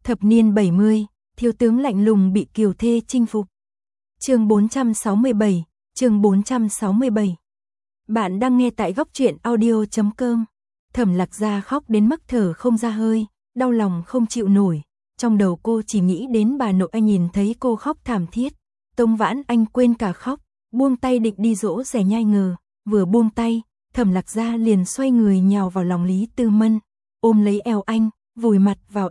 Thập niên 70, thiếu tướng lạnh lùng bị kiều thê chinh phục. Chương 467, chương 467. Bạn đang nghe tại góc truyện audio.com. Thẩm Lạc Gia khóc đến mức thở không ra hơi, đau lòng không chịu nổi. Trong đầu cô chỉ nghĩ đến bà nội anh, nhìn thấy cô khóc thảm thiết. Tống Vãn Anh quên cả khóc, buông tay định đi dỗ dẻ nhai ngờ. Vừa buông tay, Thẩm Lạc Gia liền xoay người nhào vào lòng Lý Tư Mân, ôm lấy eo anh, vùi mặt vào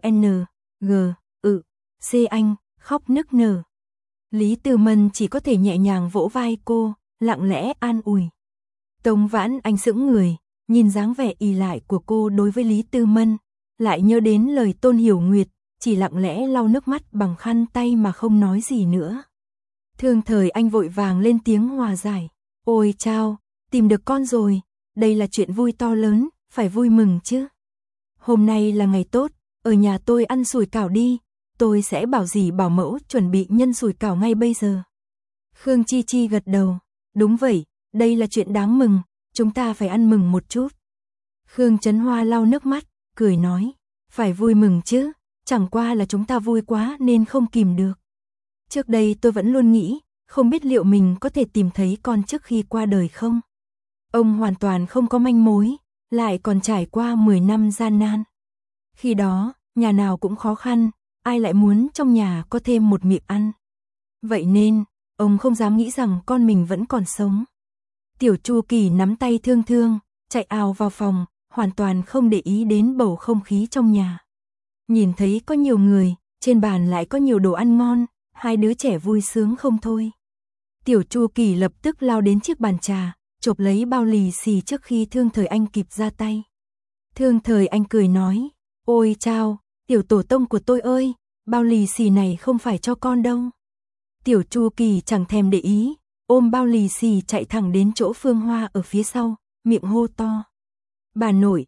C anh, khóc nức nở. Lý Tư Mân chỉ có thể nhẹ nhàng vỗ vai cô, lặng lẽ an ủi. Tống Vãn Anh sững người, nhìn dáng vẻ ỷ lại của cô đối với Lý Tư Mân, lại nhớ đến lời Tôn Hiểu Nguyệt, chỉ lặng lẽ lau nước mắt bằng khăn tay mà không nói gì nữa. Thương Thời Anh vội vàng lên tiếng hòa giải. Ôi chao, tìm được con rồi, đây là chuyện vui to lớn, phải vui mừng chứ. Hôm nay là ngày tốt, ở nhà tôi ăn sủi cảo đi, tôi sẽ bảo dì bảo mẫu chuẩn bị nhân sủi cảo ngay bây giờ. Khương Chi Chi gật đầu, đúng vậy, đây là chuyện đáng mừng, chúng ta phải ăn mừng một chút. Khương Chấn Hoa lau nước mắt, cười nói, phải vui mừng chứ, chẳng qua là chúng ta vui quá nên không kìm được. Trước đây tôi vẫn luôn nghĩ, không biết liệu mình có thể tìm thấy con trước khi qua đời không. Ông hoàn toàn không có manh mối, lại còn trải qua 10 năm gian nan. Khi đó, nhà nào cũng khó khăn, ai lại muốn trong nhà có thêm một miệng ăn. Vậy nên, ông không dám nghĩ rằng con mình vẫn còn sống. Tiểu Chu Kỳ nắm tay Thương Thương, chạy ào vào phòng, hoàn toàn không để ý đến bầu không khí trong nhà. Nhìn thấy có nhiều người, trên bàn lại có nhiều đồ ăn ngon, hai đứa trẻ vui sướng không thôi. Tiểu Chu Kỳ lập tức lao đến chiếc bàn trà, chộp lấy bao lì xì trước khi Thương Thời Anh kịp ra tay. Thương Thời Anh cười nói, ôi chao, tiểu tổ tông của tôi ơi, bao lì xì này không phải cho con đâu. Tiểu Chu Kỳ chẳng thèm để ý, ôm bao lì xì chạy thẳng đến chỗ Phương Hoa ở phía sau, miệng hô to. Bà nội,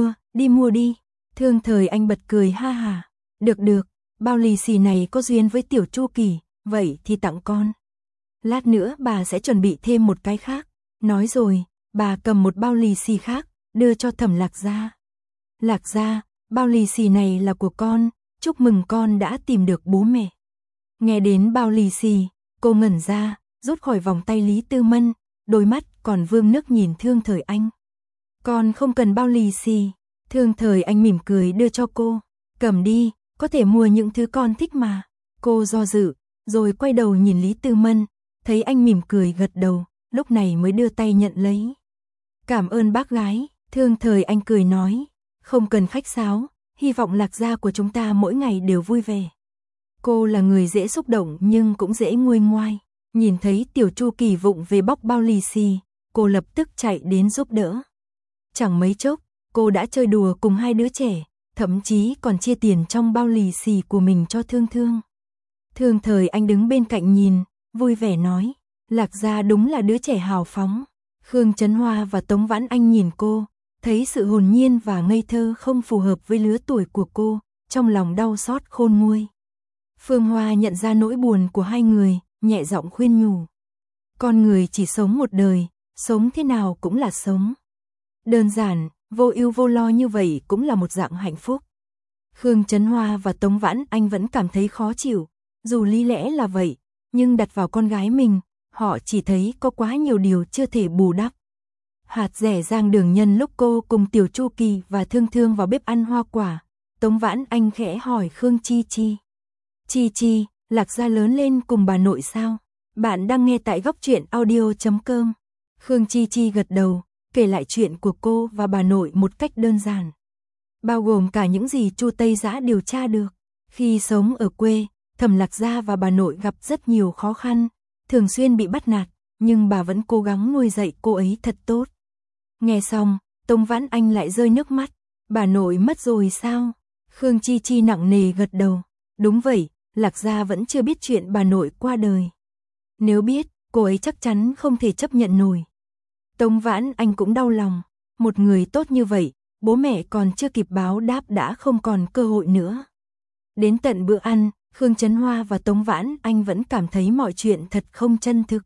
mua đi. Thương Thời Anh bật cười ha hà. Được, bao lì xì này có duyên với Tiểu Chu Kỳ, vậy thì tặng con. Lát nữa bà sẽ chuẩn bị thêm một cái khác. Nói rồi, bà cầm một bao lì xì khác, đưa cho Thẩm Lạc Gia. Lạc Gia, bao lì xì này là của con, chúc mừng con đã tìm được bố mẹ. Nghe đến bao lì xì, cô ngẩn ra, rút khỏi vòng tay Lý Tư Mân, đôi mắt còn vương nước nhìn Thương Thời Anh. Con không cần bao lì xì. Thương Thời Anh mỉm cười đưa cho cô. Cầm đi, có thể mua những thứ con thích mà. Cô do dự, rồi quay đầu nhìn Lý Tư Mân, thấy anh mỉm cười gật đầu, lúc này mới đưa tay nhận lấy. Cảm ơn bác gái, Thương Thời Anh cười nói. Không cần khách sáo, hy vọng Lạc Gia của chúng ta mỗi ngày đều vui vẻ. Cô là người dễ xúc động nhưng cũng dễ nguôi ngoai. Nhìn thấy Tiểu Chu Kỳ vụng về bóc bao lì xì, cô lập tức chạy đến giúp đỡ. Chẳng mấy chốc, cô đã chơi đùa cùng hai đứa trẻ, thậm chí còn chia tiền trong bao lì xì của mình cho Thương Thương. Thương Thời Anh đứng bên cạnh nhìn, vui vẻ nói, Lạc Gia đúng là đứa trẻ hào phóng. Khương Chấn Hoa và Tống Vãn Anh nhìn cô, thấy sự hồn nhiên và ngây thơ không phù hợp với lứa tuổi của cô, trong lòng đau xót khôn nguôi. Phương Hoa nhận ra nỗi buồn của hai người, nhẹ giọng khuyên nhủ. Con người chỉ sống một đời, sống thế nào cũng là sống. Đơn giản, vô ưu vô lo như vậy cũng là một dạng hạnh phúc. Khương Chấn Hoa và Tống Vãn Anh vẫn cảm thấy khó chịu, dù lý lẽ là vậy, nhưng đặt vào con gái mình, họ chỉ thấy có quá nhiều điều chưa thể bù đắp. Hạt rẻ rang đường nhân lúc cô cùng Tiểu Chu Kỳ và Thương Thương vào bếp ăn hoa quả, Tống Vãn Anh khẽ hỏi Khương Chi Chi. Chi Chi, Lạc Gia lớn lên cùng bà nội sao? Bạn đang nghe tại góc truyện audio.com. Khương Chi Chi gật đầu, kể lại chuyện của cô và bà nội một cách đơn giản. Bao gồm cả những gì Chu Tây Giã điều tra được. Khi sống ở quê, Thẩm Lạc Gia và bà nội gặp rất nhiều khó khăn, thường xuyên bị bắt nạt, nhưng bà vẫn cố gắng nuôi dạy cô ấy thật tốt. Nghe xong, Tống Vãn Anh lại rơi nước mắt. Bà nội mất rồi sao? Khương Chi Chi nặng nề gật đầu. Đúng vậy, Lạc Gia vẫn chưa biết chuyện bà nội qua đời. Nếu biết, cô ấy chắc chắn không thể chấp nhận nổi. Tống Vãn Anh cũng đau lòng. Một người tốt như vậy, bố mẹ còn chưa kịp báo đáp đã không còn cơ hội nữa. Đến tận bữa ăn, Khương Chấn Hoa và Tống Vãn Anh vẫn cảm thấy mọi chuyện thật không chân thực.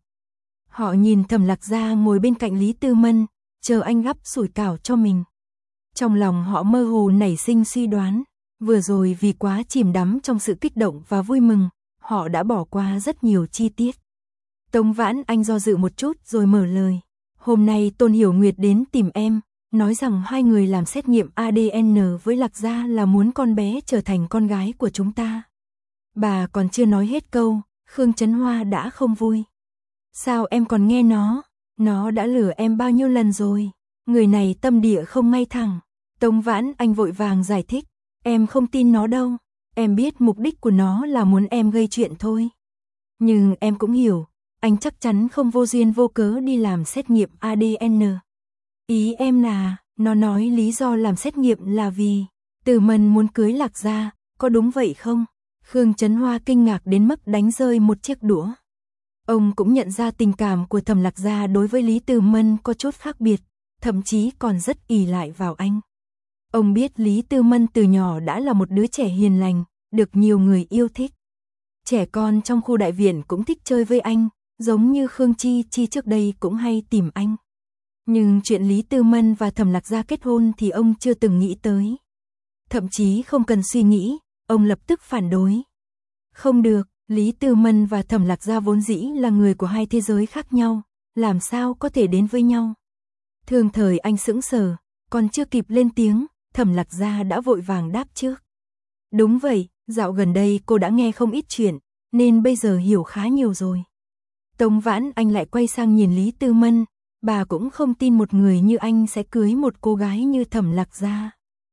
Họ nhìn Thẩm Lạc Gia ngồi bên cạnh Lý Tư Mân, chờ anh gắp sủi cảo cho mình. Trong lòng họ mơ hồ nảy sinh suy đoán, Vừa rồi vì quá chìm đắm trong sự kích động và vui mừng, họ đã bỏ qua rất nhiều chi tiết. Tống Vãn Anh do dự một chút rồi mở lời. Hôm nay Tôn Hiểu Nguyệt đến tìm em, nói rằng hai người làm xét nghiệm ADN với Lạc Gia là muốn con bé trở thành con gái của chúng ta. Bà còn chưa nói hết câu, Khương Chấn Hoa đã không vui. Sao em còn nghe nó đã lừa em bao nhiêu lần rồi, người này tâm địa không ngay thẳng. Tống Vãn Anh vội vàng giải thích, em không tin nó đâu, em biết mục đích của nó là muốn em gây chuyện thôi. Nhưng em cũng hiểu, anh chắc chắn không vô duyên vô cớ đi làm xét nghiệm ADN. Ý em là, nó nói lý do làm xét nghiệm là vì Từ Mân muốn cưới Lạc Gia, có đúng vậy không? Khương Chấn Hoa kinh ngạc đến mức đánh rơi một chiếc đũa. Ông cũng nhận ra tình cảm của Thẩm Lạc Gia đối với Lý Từ Mân có chút khác biệt, thậm chí còn rất ỷ lại vào anh. Ông biết Lý Tư Mân từ nhỏ đã là một đứa trẻ hiền lành, được nhiều người yêu thích. Trẻ con trong khu đại viện cũng thích chơi với anh, giống như Khương Chi Chi trước đây cũng hay tìm anh. Nhưng chuyện Lý Tư Mân và Thẩm Lạc Gia kết hôn thì ông chưa từng nghĩ tới. Thậm chí không cần suy nghĩ, ông lập tức phản đối. Không được, Lý Tư Mân và Thẩm Lạc Gia vốn dĩ là người của hai thế giới khác nhau, làm sao có thể đến với nhau. Thường Thời Anh sững sờ, còn chưa kịp lên tiếng, Thẩm Lạc Gia đã vội vàng đáp trước. Đúng vậy, dạo gần đây cô đã nghe không ít chuyện, nên bây giờ hiểu khá nhiều rồi. Tống Vãn Anh lại quay sang nhìn Lý Tư Mân, bà cũng không tin một người như anh sẽ cưới một cô gái như Thẩm Lạc Gia.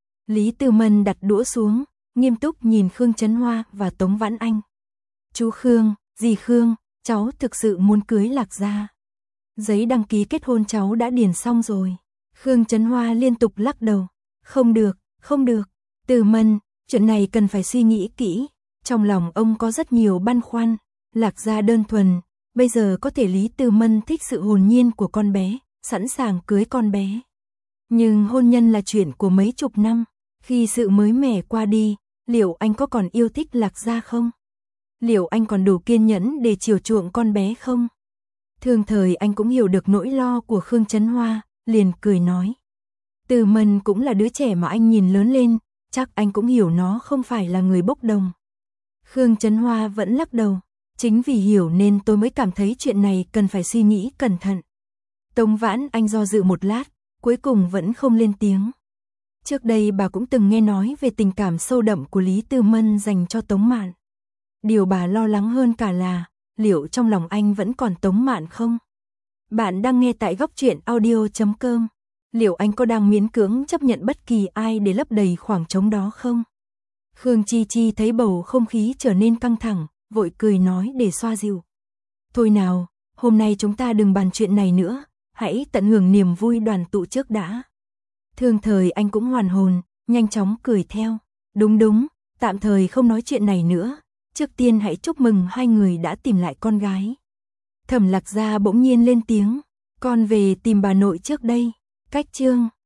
Lý Tư Mân đặt đũa xuống, nghiêm túc nhìn Khương Chấn Hoa và Tống Vãn Anh. Chú Khương, dì Khương, cháu thực sự muốn cưới Lạc Gia. Giấy đăng ký kết hôn cháu đã điền xong rồi. Khương Chấn Hoa liên tục lắc đầu. Không được, không được. Từ Mân, chuyện này cần phải suy nghĩ kỹ. Trong lòng ông có rất nhiều băn khoăn. Lạc Gia đơn thuần, bây giờ có thể Lý Từ Mân thích sự hồn nhiên của con bé, sẵn sàng cưới con bé. Nhưng hôn nhân là chuyện của mấy chục năm, khi sự mới mẻ qua đi, liệu anh có còn yêu thích Lạc Gia không? Liệu anh còn đủ kiên nhẫn để chiều chuộng con bé không? Thường Thời Anh cũng hiểu được nỗi lo của Khương Chấn Hoa, liền cười nói. Từ Mân cũng là đứa trẻ mà anh nhìn lớn lên, chắc anh cũng hiểu nó không phải là người bốc đồng. Khương Chấn Hoa vẫn lắc đầu. Chính vì hiểu nên tôi mới cảm thấy chuyện này cần phải suy nghĩ cẩn thận. Tống Vãn Anh do dự một lát, cuối cùng vẫn không lên tiếng. Trước đây bà cũng từng nghe nói về tình cảm sâu đậm của Lý Tư Mân dành cho Tống Mạn. Điều bà lo lắng hơn cả là, liệu trong lòng anh vẫn còn Tống Mạn không? Bạn đang nghe tại Góc Truyện Audio.com. Liệu anh có đang miễn cưỡng chấp nhận bất kỳ ai để lấp đầy khoảng trống đó không? Khương Chi Chi thấy bầu không khí trở nên căng thẳng, vội cười nói để xoa dịu. Thôi nào, hôm nay chúng ta đừng bàn chuyện này nữa, hãy tận hưởng niềm vui đoàn tụ trước đã. Thường Thời Anh cũng hoàn hồn, nhanh chóng cười theo. Đúng, tạm thời không nói chuyện này nữa, trước tiên hãy chúc mừng hai người đã tìm lại con gái. Thẩm Lạc Gia bỗng nhiên lên tiếng, con về tìm bà nội trước đây. Cách chương